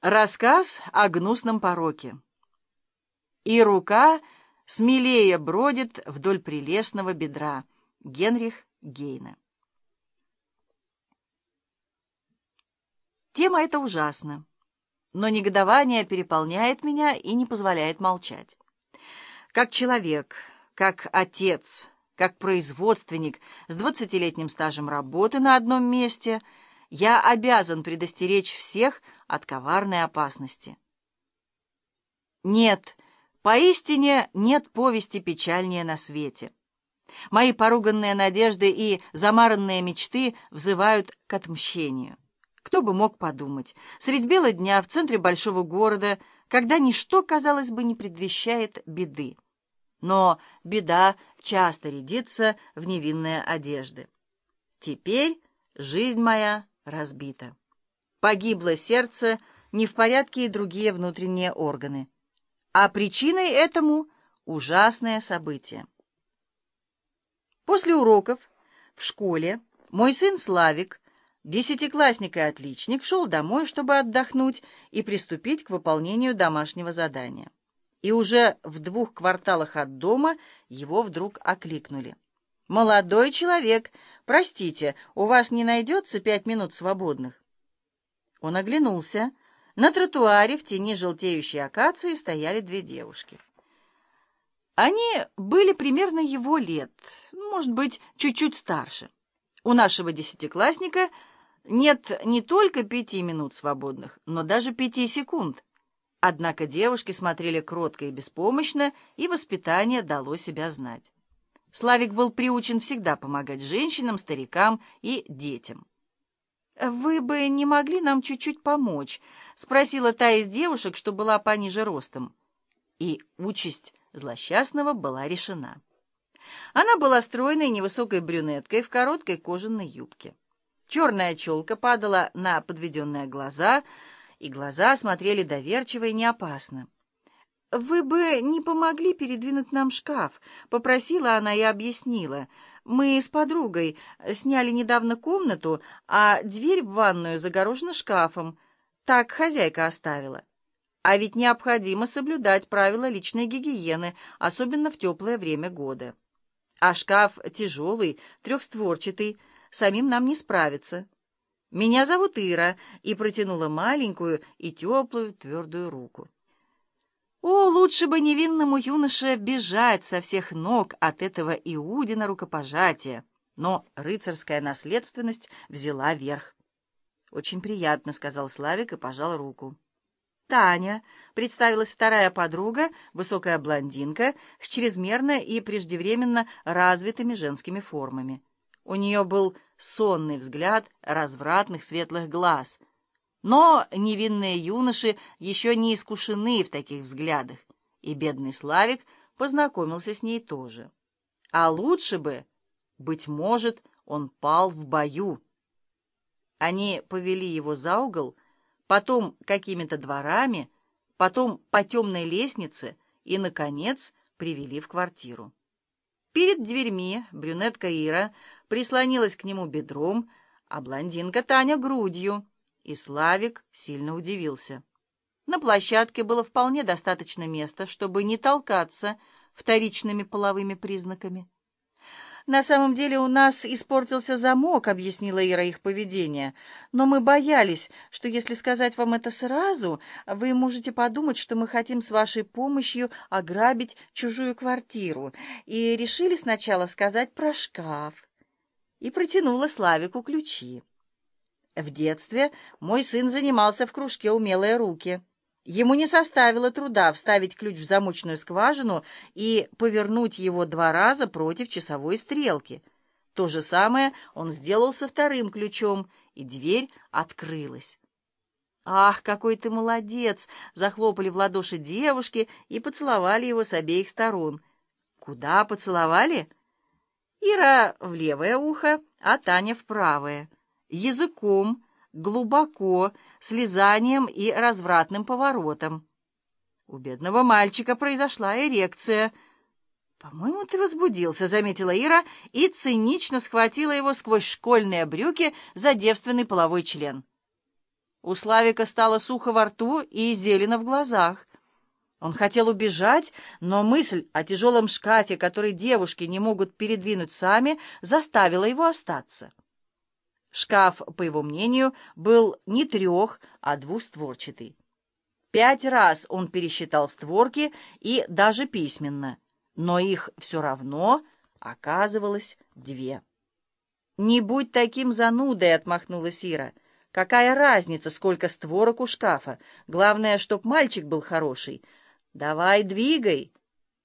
Рассказ о гнусном пороке. И рука смелее бродит вдоль прелестного бедра. Генрих Гейне. Тема эта ужасна, но негодование переполняет меня и не позволяет молчать. Как человек, как отец, как производственник с 20-летним стажем работы на одном месте, я обязан предостеречь всех от коварной опасности. Нет, поистине нет повести печальнее на свете. Мои поруганные надежды и замаранные мечты взывают к отмщению. Кто бы мог подумать, средь бела дня в центре большого города, когда ничто, казалось бы, не предвещает беды. Но беда часто рядится в невинные одежды. Теперь жизнь моя разбита. Погибло сердце, не в порядке и другие внутренние органы. А причиной этому ужасное событие. После уроков в школе мой сын Славик, десятиклассник и отличник, шел домой, чтобы отдохнуть и приступить к выполнению домашнего задания. И уже в 2 кварталах от дома его вдруг окликнули. «Молодой человек, простите, у вас не найдется 5 минут свободных?» Он оглянулся. На тротуаре в тени желтеющей акации стояли 2 девушки. Они были примерно его лет, может быть, чуть-чуть старше. У нашего десятиклассника нет не только 5 минут свободных, но даже 5 секунд. Однако девушки смотрели кротко и беспомощно, и воспитание дало себя знать. Славик был приучен всегда помогать женщинам, старикам и детям. «Вы бы не могли нам чуть-чуть помочь?» — спросила та из девушек, что была пониже ростом. И участь злосчастного была решена. Она была стройной невысокой брюнеткой в короткой кожаной юбке. Черная челка падала на подведенные глаза, и глаза смотрели доверчиво и неопасно. «Вы бы не помогли передвинуть нам шкаф?» — попросила она и объяснила. «Мы с подругой сняли недавно комнату, а дверь в ванную загорожена шкафом. Так хозяйка оставила. А ведь необходимо соблюдать правила личной гигиены, особенно в теплое время года. А шкаф тяжелый, 3-створчатый, самим нам не справиться. Меня зовут Ира», и протянула маленькую и теплую твердую руку. О, лучше бы невинному юноше бежать со всех ног от этого Иудина рукопожатия, но рыцарская наследственность взяла верх. «Очень приятно», — сказал Славик и пожал руку. «Таня», — представилась вторая подруга, высокая блондинка с чрезмерно и преждевременно развитыми женскими формами. У нее был сонный взгляд развратных светлых глаз. Но невинные юноши еще не искушены в таких взглядах, и бедный Славик познакомился с ней тоже. А лучше бы, быть может, он пал в бою. Они повели его за угол, потом какими-то дворами, потом по темной лестнице и, наконец, привели в квартиру. Перед дверьми брюнетка Ира прислонилась к нему бедром, а блондинка Таня — грудью. И Славик сильно удивился. На площадке было вполне достаточно места, чтобы не толкаться вторичными половыми признаками. «На самом деле у нас испортился замок», — объяснила Ира их поведение. «Но мы боялись, что если сказать вам это сразу, вы можете подумать, что мы хотим с вашей помощью ограбить чужую квартиру, и решили сначала сказать про шкаф». И протянула Славику ключи. В детстве мой сын занимался в кружке «Умелые руки». Ему не составило труда вставить ключ в замочную скважину и повернуть его 2 раза против часовой стрелки. То же самое он сделал со 2-м ключом, и дверь открылась. «Ах, какой ты молодец!» — захлопали в ладоши девушки и поцеловали его с обеих сторон. «Куда поцеловали?» Ира в левое ухо, а Таня в правое. Языком, глубоко, с лизанием и развратным поворотом. У бедного мальчика произошла эрекция. «По-моему, ты возбудился», — заметила Ира и цинично схватила его сквозь школьные брюки за девственный половой член. У Славика стало сухо во рту и зелено в глазах. Он хотел убежать, но мысль о тяжелом шкафе, который девушки не могут передвинуть сами, заставила его остаться. Шкаф, по его мнению, был не а двустворчатый. 5 раз он пересчитал створки и даже письменно, но их все равно оказывалось 2. «Не будь таким занудой», — отмахнулась Ира. «Какая разница, сколько створок у шкафа? Главное, чтоб мальчик был хороший. Давай, двигай!»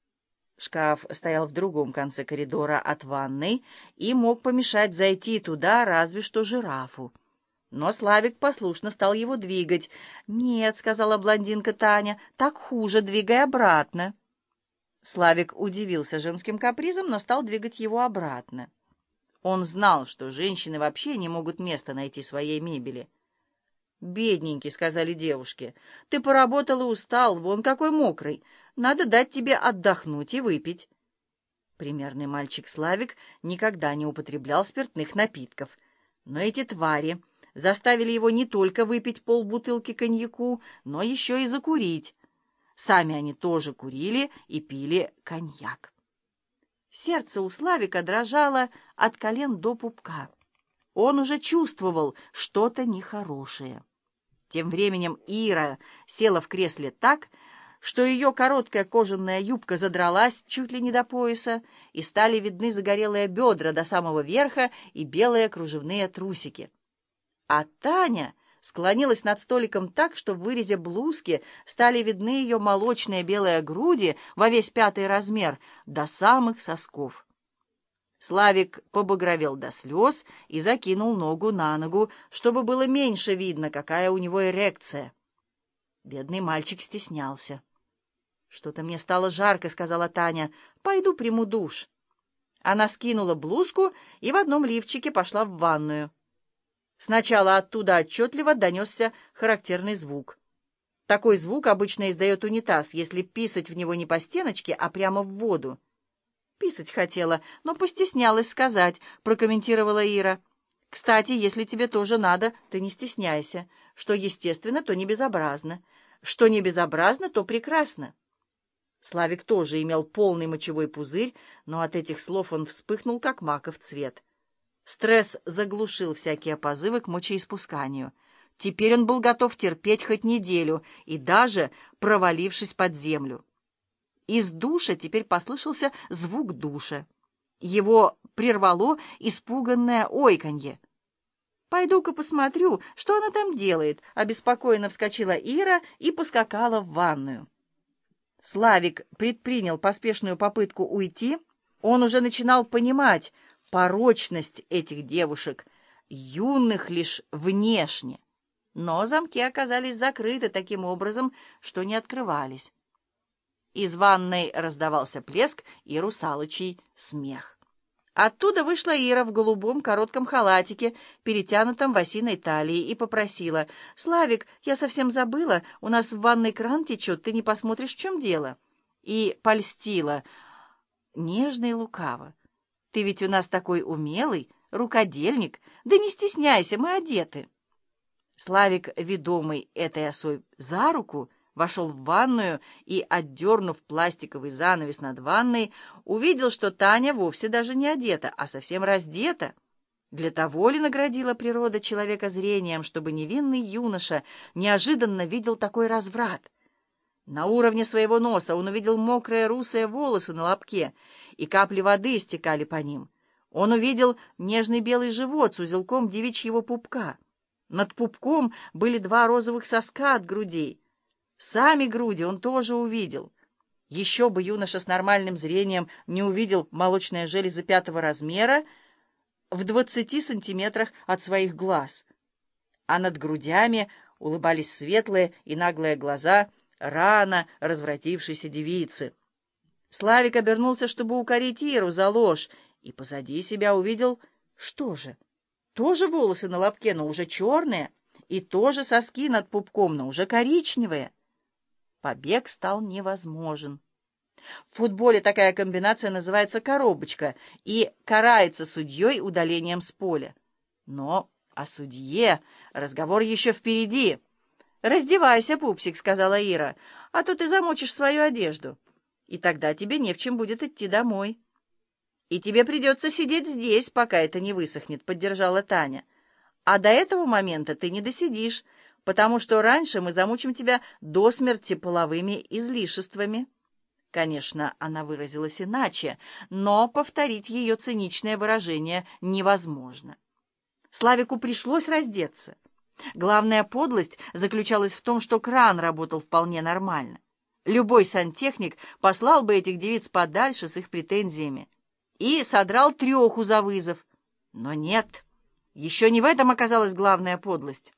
Шкаф стоял в другом конце коридора от ванной и мог помешать зайти туда разве что жирафу. Но Славик послушно стал его двигать. «Нет», — сказала блондинка Таня, — «так хуже, двигай обратно». Славик удивился женским капризом, но стал двигать его обратно. Он знал, что женщины вообще не могут места найти своей мебели. «Бедненький», — сказали девушки, — «ты поработал и устал, вон какой мокрый. Надо дать тебе отдохнуть и выпить». Примерный мальчик Славик никогда не употреблял спиртных напитков. Но эти твари заставили его не только выпить полбутылки коньяку, но еще и закурить. Сами они тоже курили и пили коньяк. Сердце у Славика дрожало от колен до пупка. Он уже чувствовал что-то нехорошее. Тем временем Ира села в кресле так, что ее короткая кожаная юбка задралась чуть ли не до пояса, и стали видны загорелые бедра до самого верха и белые кружевные трусики. А Таня склонилась над столиком так, что в вырезе блузки стали видны ее молочные белые груди во весь 5-й размер до самых сосков. Славик побагровел до слез и закинул ногу на ногу, чтобы было меньше видно, какая у него эрекция. Бедный мальчик стеснялся. «Что-то мне стало жарко», — сказала Таня. «Пойду приму душ». Она скинула блузку и в одном лифчике пошла в ванную. Сначала оттуда отчетливо донесся характерный звук. Такой звук обычно издает унитаз, если писать в него не по стеночке, а прямо в воду. «Писать хотела, но постеснялась сказать», — прокомментировала Ира. «Кстати, если тебе тоже надо, ты не стесняйся. Что естественно, то не безобразно. Что не безобразно, то прекрасно». Славик тоже имел полный мочевой пузырь, но от этих слов он вспыхнул, как маков цвет. Стресс заглушил всякие позывы к мочеиспусканию. Теперь он был готов терпеть хоть неделю, и даже провалившись под землю. Из душа теперь послышался звук душа. Его прервало испуганное ойканье. «Пойду-ка посмотрю, что она там делает», — обеспокоенно вскочила Ира и поскакала в ванную. Славик предпринял поспешную попытку уйти. Он уже начинал понимать порочность этих девушек, юных лишь внешне. Но замки оказались закрыты таким образом, что не открывались. Из ванной раздавался плеск и русалочий смех. Оттуда вышла Ира в голубом коротком халатике, перетянутом в осиной талии, и попросила: «Славик, я совсем забыла, у нас в ванной кран течет, ты не посмотришь, в чем дело?» И польстила, нежно и лукаво: «Ты ведь у нас такой умелый, рукодельник, да не стесняйся, мы одеты». Славик, ведомый этой осой за руку, вошел в ванную и, отдернув пластиковый занавес над ванной, увидел, что Таня вовсе даже не одета, а совсем раздета. Для того ли наградила природа человека зрением, чтобы невинный юноша неожиданно видел такой разврат? На уровне своего носа он увидел мокрые русые волосы на лобке, и капли воды стекали по ним. Он увидел нежный белый живот с узелком девичьего пупка. Над пупком были 2 розовых соска от грудей. Сами груди он тоже увидел. Еще бы юноша с нормальным зрением не увидел молочные железы 5-го размера в 20 сантиметрах от своих глаз. А над грудями улыбались светлые и наглые глаза рано развратившейся девицы. Славик обернулся, чтобы укорить Иру за ложь, и позади себя увидел, что же? Тоже волосы на лобке, но уже черные, и тоже соски над пупком, но уже коричневые. Побег стал невозможен. В футболе такая комбинация называется коробочка и карается судьей удалением с поля. Но о судье разговор еще впереди. «Раздевайся, пупсик», — сказала Ира, — «а то ты замочишь свою одежду, и тогда тебе не в чем будет идти домой». «И тебе придется сидеть здесь, пока это не высохнет», — поддержала Таня. «А до этого момента ты не досидишь, потому что раньше мы замучим тебя до смерти половыми излишествами». Конечно, она выразилась иначе, но повторить ее циничное выражение невозможно. Славику пришлось раздеться. Главная подлость заключалась в том, что кран работал вполне нормально. Любой сантехник послал бы этих девиц подальше с их претензиями и содрал треху за вызов. Но нет, еще не в этом оказалась главная подлость.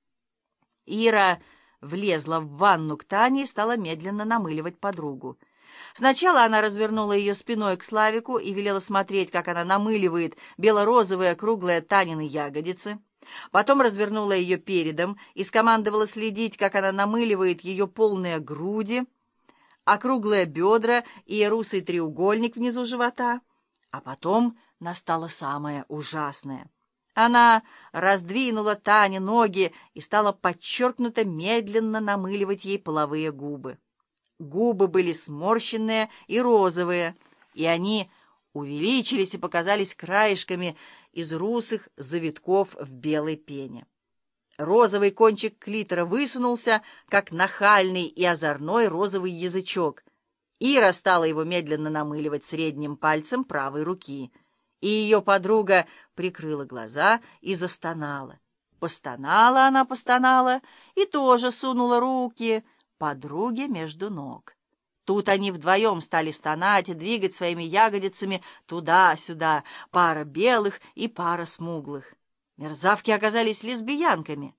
Ира влезла в ванну к Тане и стала медленно намыливать подругу. Сначала она развернула ее спиной к Славику и велела смотреть, как она намыливает бело-розовые круглые Танины ягодицы. Потом развернула ее передом и скомандовала следить, как она намыливает ее полные груди, округлые бедра и русый треугольник внизу живота. А потом настало самое ужасное. Она раздвинула Тане ноги и стала подчеркнуто медленно намыливать ей половые губы. Губы были сморщенные и розовые, и они увеличились и показались краешками из русых завитков в белой пене. Розовый кончик клитора высунулся, как нахальный и озорной розовый язычок. Ира стала его медленно намыливать средним пальцем правой руки, и ее подруга прикрыла глаза и застонала. Постонала она, постонала, и тоже сунула руки подруге между ног. Тут они вдвоем стали стонать и двигать своими ягодицами туда-сюда, пара белых и пара смуглых. Мерзавки оказались лесбиянками.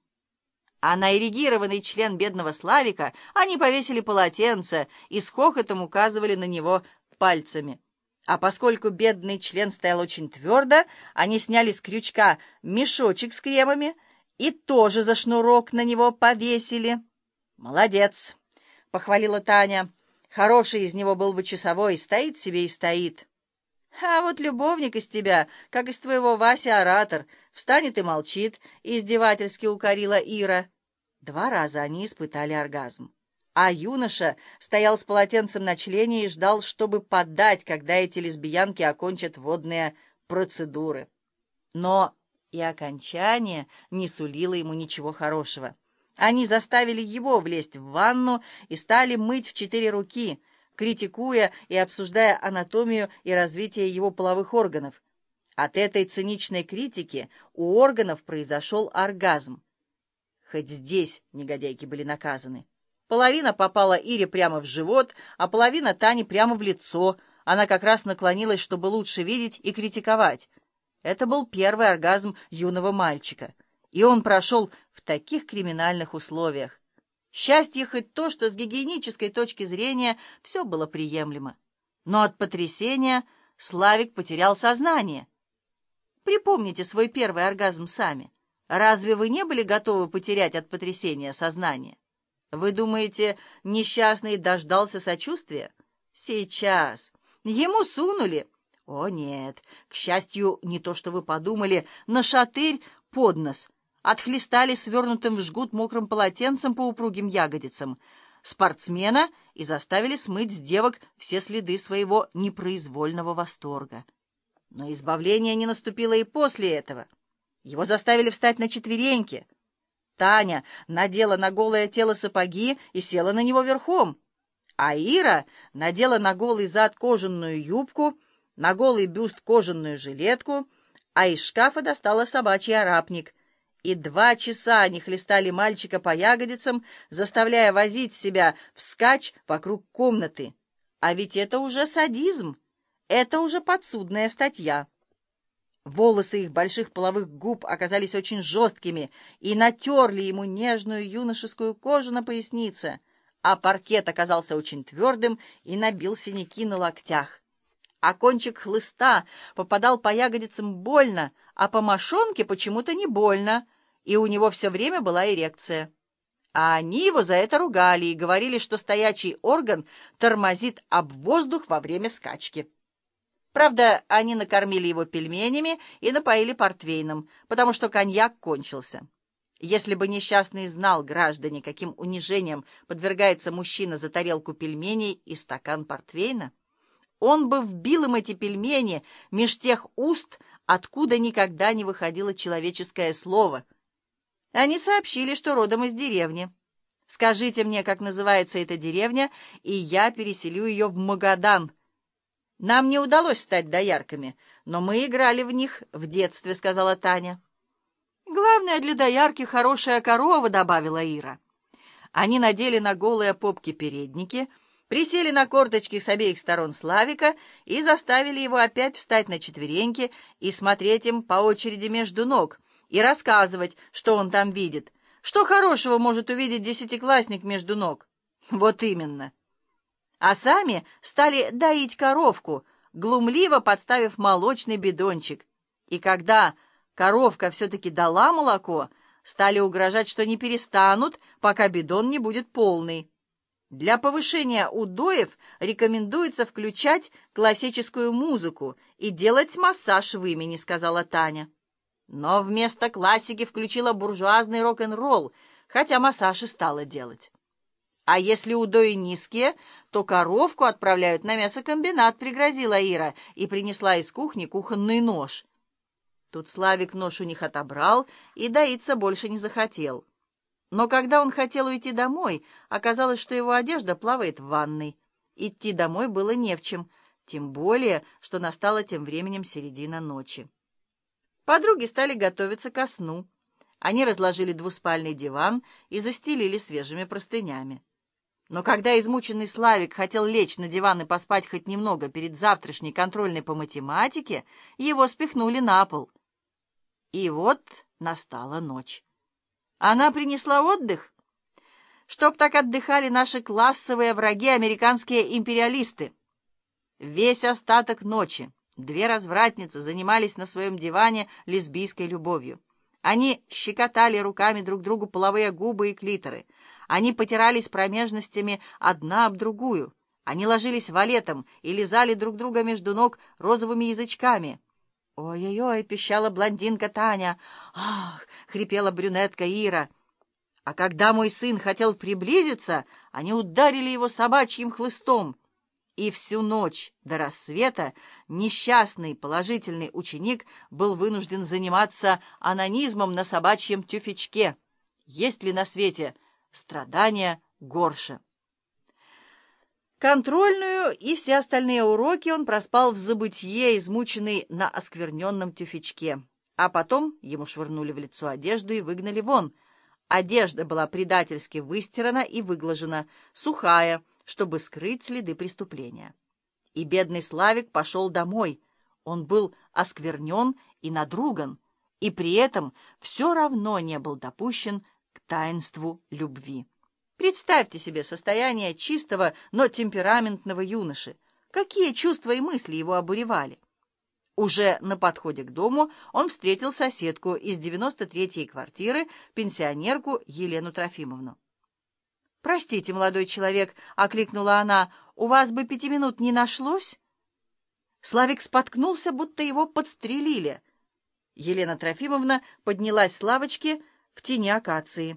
А на эрегированный член бедного Славика они повесили полотенце и с хохотом указывали на него пальцами. А поскольку бедный член стоял очень твердо, они сняли с крючка мешочек с кремами и тоже за шнурок на него повесили. «Молодец!» — похвалила Таня. «Хороший из него был бы часовой, стоит себе и стоит. А вот любовник из тебя, как из твоего Вася оратор, встанет и молчит», — издевательски укорила Ира. 2 раза они испытали оргазм. А юноша стоял с полотенцем на члене и ждал, чтобы поддать, когда эти лесбиянки окончат водные процедуры. Но и окончание не сулило ему ничего хорошего. Они заставили его влезть в ванну и стали мыть в 4 руки, критикуя и обсуждая анатомию и развитие его половых органов. От этой циничной критики у органов произошел оргазм. Хоть здесь негодяйки были наказаны. Половина попала Ире прямо в живот, а половина Тане прямо в лицо. Она как раз наклонилась, чтобы лучше видеть и критиковать. Это был первый оргазм юного мальчика, и он прошел в таких криминальных условиях. Счастье хоть то, что с гигиенической точки зрения все было приемлемо. Но от потрясения Славик потерял сознание. Припомните свой первый оргазм сами. Разве вы не были готовы потерять от потрясения сознание? Вы думаете, несчастный дождался сочувствия? Сейчас. Ему сунули. О, нет, к счастью, не то, что вы подумали, на шатырь под нос. Отхлестали свернутым в жгут мокрым полотенцем по упругим ягодицам спортсмена и заставили смыть с девок все следы своего непроизвольного восторга. Но избавление не наступило и после этого. Его заставили встать на четвереньки. Таня надела на голое тело сапоги и села на него верхом, а Ира надела на голый зад кожаную юбку, на голый бюст кожаную жилетку, а из шкафа достала собачий арапник. И 2 часа они хлестали мальчика по ягодицам, заставляя возить себя вскачь вокруг комнаты. А ведь это уже садизм, это уже подсудная статья. Волосы их больших половых губ оказались очень жесткими и натерли ему нежную юношескую кожу на пояснице, а паркет оказался очень твердым и набил синяки на локтях. А кончик хлыста попадал по ягодицам больно, а по мошонке почему-то не больно, и у него все время была эрекция. А они его за это ругали и говорили, что стоячий орган тормозит об воздух во время скачки. Правда, они накормили его пельменями и напоили портвейном, потому что коньяк кончился. Если бы несчастный знал, граждане, каким унижением подвергается мужчина за тарелку пельменей и стакан портвейна, он бы вбил им эти пельмени меж тех уст, откуда никогда не выходило человеческое слово. Они сообщили, что родом из деревни. Скажите мне, как называется эта деревня, и я переселю ее в Магадан. Нам не удалось стать доярками, но мы играли в них в детстве, — сказала Таня. Главное для доярки — хорошая корова, — добавила Ира. Они надели на голые попки передники, присели на корточки с обеих сторон Славика и заставили его опять встать на четвереньки и смотреть им по очереди между ног и рассказывать, что он там видит. Что хорошего может увидеть десятиклассник между ног? Вот именно. А сами стали доить коровку, глумливо подставив молочный бидончик. И когда коровка все-таки дала молоко, стали угрожать, что не перестанут, пока бидон не будет полный. Для повышения удоев рекомендуется включать классическую музыку и делать массаж в имени, — сказала Таня. Но вместо классики включила буржуазный рок-н-ролл, хотя массаж и стала делать. А если удои низкие, то коровку отправляют на мясокомбинат, — пригрозила Ира и принесла из кухни кухонный нож. Тут Славик нож у них отобрал и доиться больше не захотел. Но когда он хотел уйти домой, оказалось, что его одежда плавает в ванной. Идти домой было не в чем, тем более, что настала тем временем середина ночи. Подруги стали готовиться ко сну. Они разложили двуспальный диван и застелили свежими простынями. Но когда измученный Славик хотел лечь на диван и поспать хоть немного перед завтрашней контрольной по математике, его спихнули на пол. И вот настала ночь. Она принесла отдых, чтоб так отдыхали наши классовые враги, американские империалисты. Весь остаток ночи две развратницы занимались на своем диване лесбийской любовью. Они щекотали руками друг другу половые губы и клиторы. Они потирались промежностями одна об другую. Они ложились валетом и лизали друг друга между ног розовыми язычками. «Ой-ой-ой!» — пищала блондинка Таня. «Ах!» — хрипела брюнетка Ира. А когда мой сын хотел приблизиться, они ударили его собачьим хлыстом. И всю ночь до рассвета несчастный положительный ученик был вынужден заниматься онанизмом на собачьем тюфячке. Есть ли на свете страдания горше? Контрольную и все остальные уроки он проспал в забытье, измученный на оскверненном тюфячке. А потом ему швырнули в лицо одежду и выгнали вон. Одежда была предательски выстирана и выглажена, сухая, чтобы скрыть следы преступления. И бедный Славик пошел домой. Он был осквернен и надруган, и при этом все равно не был допущен к таинству любви. Представьте себе состояние чистого, но темпераментного юноши. Какие чувства и мысли его обуревали? Уже на подходе к дому он встретил соседку из 93-й квартиры, пенсионерку Елену Трофимовну. «Простите, молодой человек», — окликнула она, — «у вас бы 5 минут не нашлось?» Славик споткнулся, будто его подстрелили. Елена Трофимовна поднялась с лавочки в тени акации.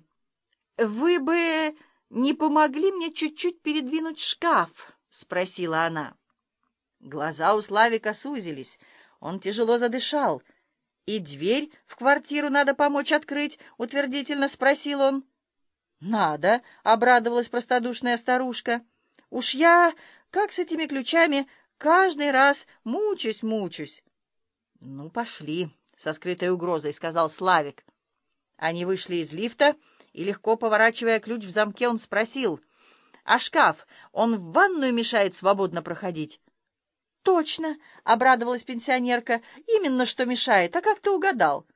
«Вы бы не помогли мне чуть-чуть передвинуть шкаф?» — спросила она. Глаза у Славика сузились, он тяжело задышал. «И дверь в квартиру надо помочь открыть?» — утвердительно спросил он. «Надо», — обрадовалась простодушная старушка. «Уж я, как с этими ключами, каждый раз мучусь». «Ну, пошли», — со скрытой угрозой сказал Славик. Они вышли из лифта, и, легко поворачивая ключ в замке, он спросил: «А шкаф, он в ванную мешает свободно проходить?» «Точно», — обрадовалась пенсионерка, — «именно что мешает. А как ты угадал?»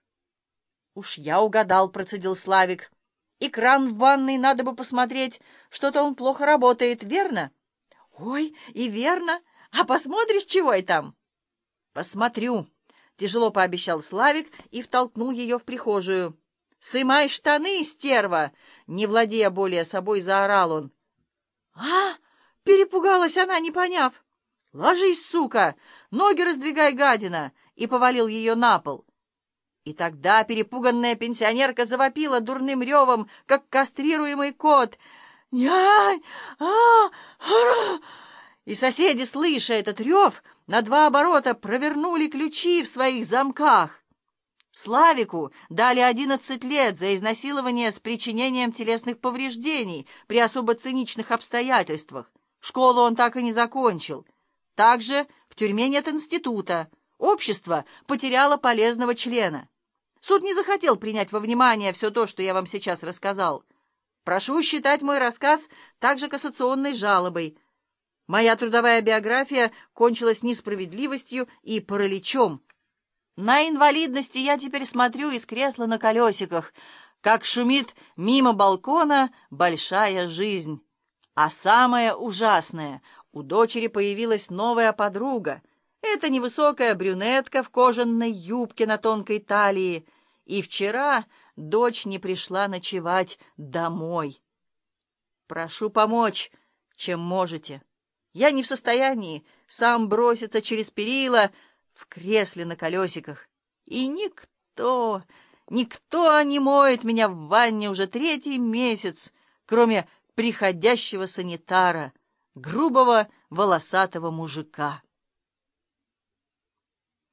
«Уж я угадал», — процедил Славик. «И кран в ванной надо бы посмотреть. Что-то он плохо работает, верно?» «Ой, и верно. А посмотришь, чего и там?» «Посмотрю», — тяжело пообещал Славик и втолкнул ее в прихожую. «Сымай штаны, стерва!» — не владея более собой, заорал он. «А!» — перепугалась она, не поняв. «Ложись, сука! Ноги раздвигай, гадина!» и повалил ее на пол. И тогда перепуганная пенсионерка завопила дурным ревом, как кастрируемый кот. «Няй! Ара!» И соседи, слыша этот рев, на 2 оборота провернули ключи в своих замках. Славику дали 11 лет за изнасилование с причинением телесных повреждений при особо циничных обстоятельствах. Школу он так и не закончил. Также в тюрьме нет института. Общество потеряло полезного члена. Суд не захотел принять во внимание все то, что я вам сейчас рассказал. Прошу считать мой рассказ также кассационной жалобой. Моя трудовая биография кончилась несправедливостью и параличом. На инвалидности я теперь смотрю из кресла на колесиках, как шумит мимо балкона большая жизнь. А самое ужасное, у дочери появилась новая подруга. Это невысокая брюнетка в кожаной юбке на тонкой талии. И вчера дочь не пришла ночевать домой. Прошу помочь, чем можете. Я не в состоянии сам броситься через перила в кресле на колесиках. И никто не моет меня в ванне уже 3-й месяц, кроме приходящего санитара, грубого волосатого мужика.